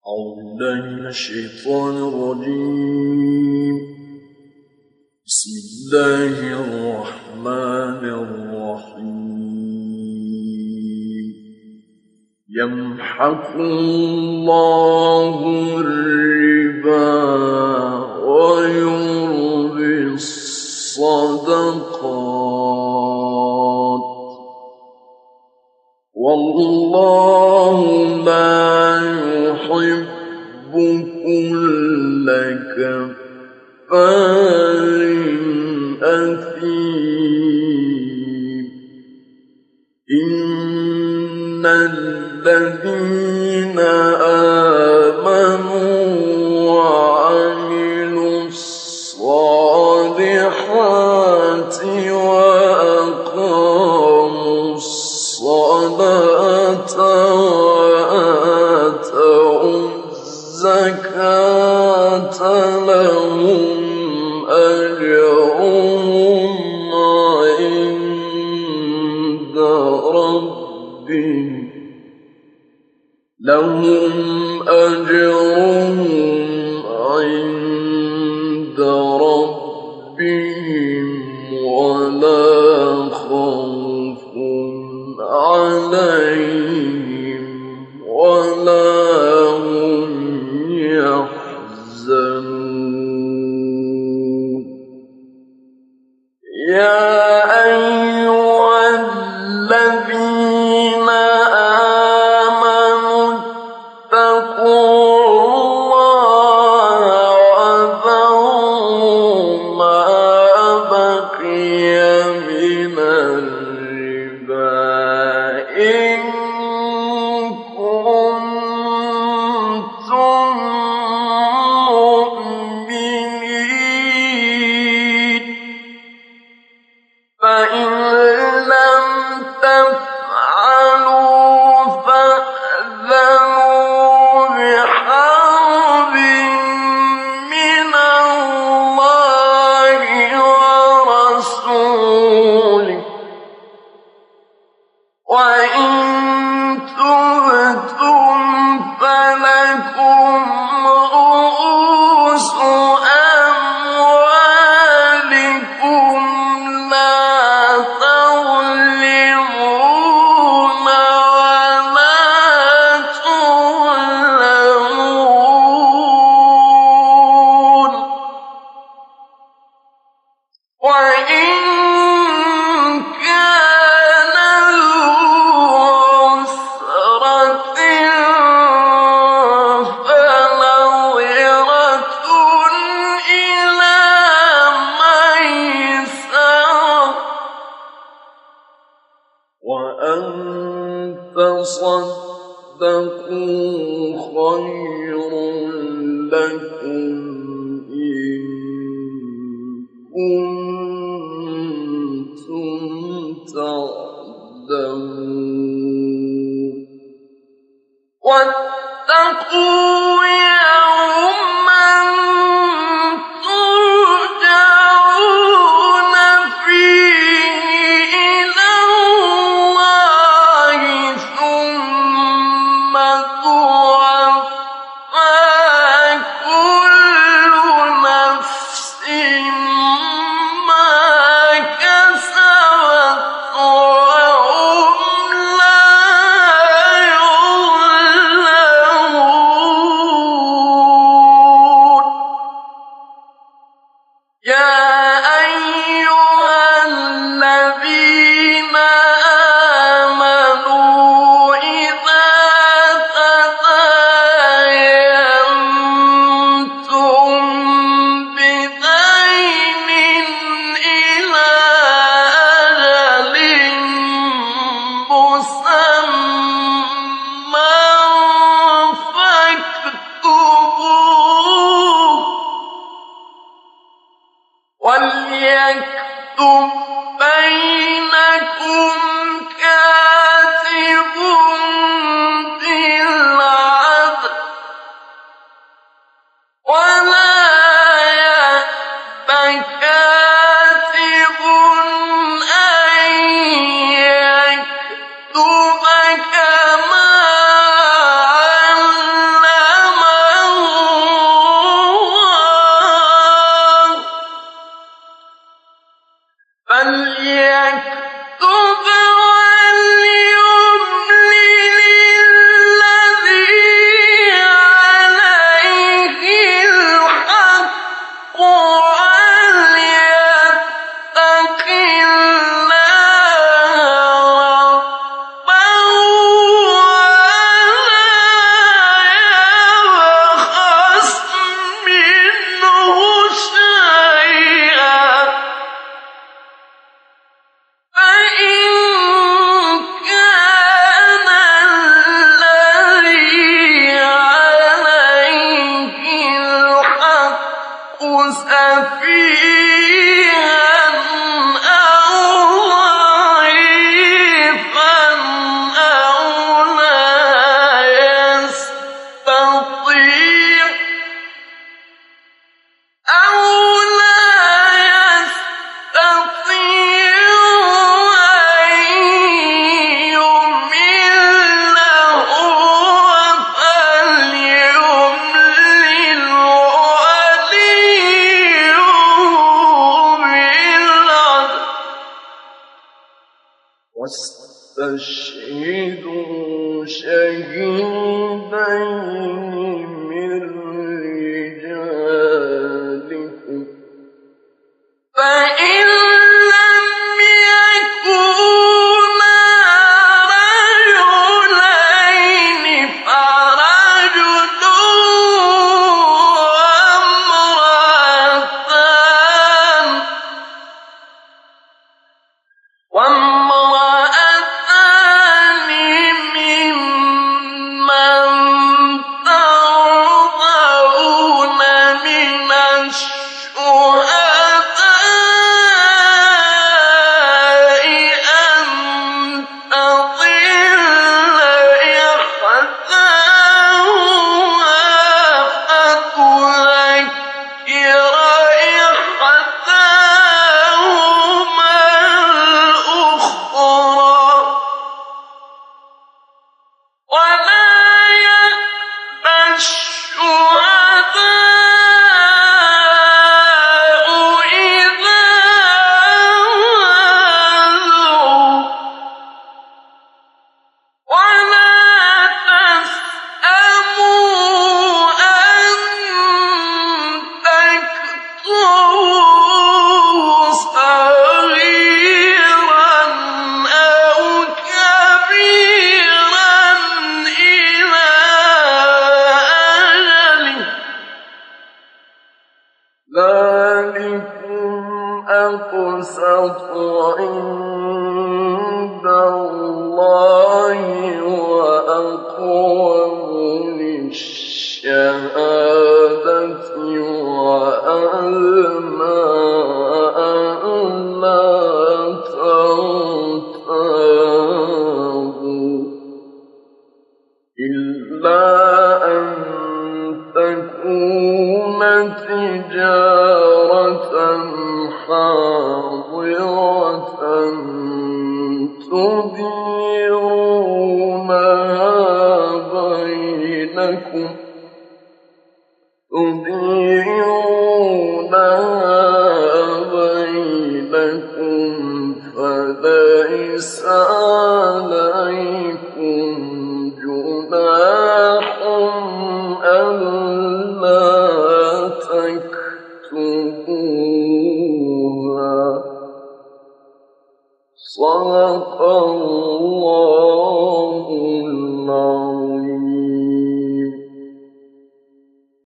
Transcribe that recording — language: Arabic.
أعوذ بالله من الشيطان الرجيم. بسم الله الرحمن الرحيم. يمحق الله الربا ويربي الصدقات والله لا يحب كل كفار أثيم. إن الذين آمنوا وعملوا الصالحات وأقاموا الصلاة وآتوا الزكاة لهم أجرهم عند ربهم ولا خوف عليهم ولا هم يحزنون. يا أيها الذين آمنوا اتقوا الله وذروا ما بقي من الربا إن كنتم مؤمنين، فإن لم تفعلوا فأذنوا بحرب من الله ورسوله، وإن تبتم فلكم رؤوس أموالكم لا تظلمون ولا تظلمون. وإن كان ذو عسرة فنظرة إلى ميسرة، وأن تصدقوا خير لكم إن كنتم تعلمون. واتقوا يوما ترجعون فيه إلى الله ثم توفى كل نفس ما كسبت وهم لا يظلمون. سفيها أو ضعيفا أو لا يستطيع أن يمل هو فليملل وليه بالعدل واستشهدوا شهيدين من رجالكم فإن لم يكونا رجلين فرجل وامرأتان ممن ترضون من الشهداء أن تضل إحداهما فتذكر إحداهما الأخرى ولا يأبى الشهداء إذا دعوا ولا تسأموا أن تكتبوه صغيرا أو كبيرا إلى أجله ذلكم أقسط عند الله وأقوم للشهادة وأدنى ألا ترتابوا إلا أن تكون تجارة حاضرة تديرونها بينكم فليس عليكم جناح ألا تكتبوها صدق الله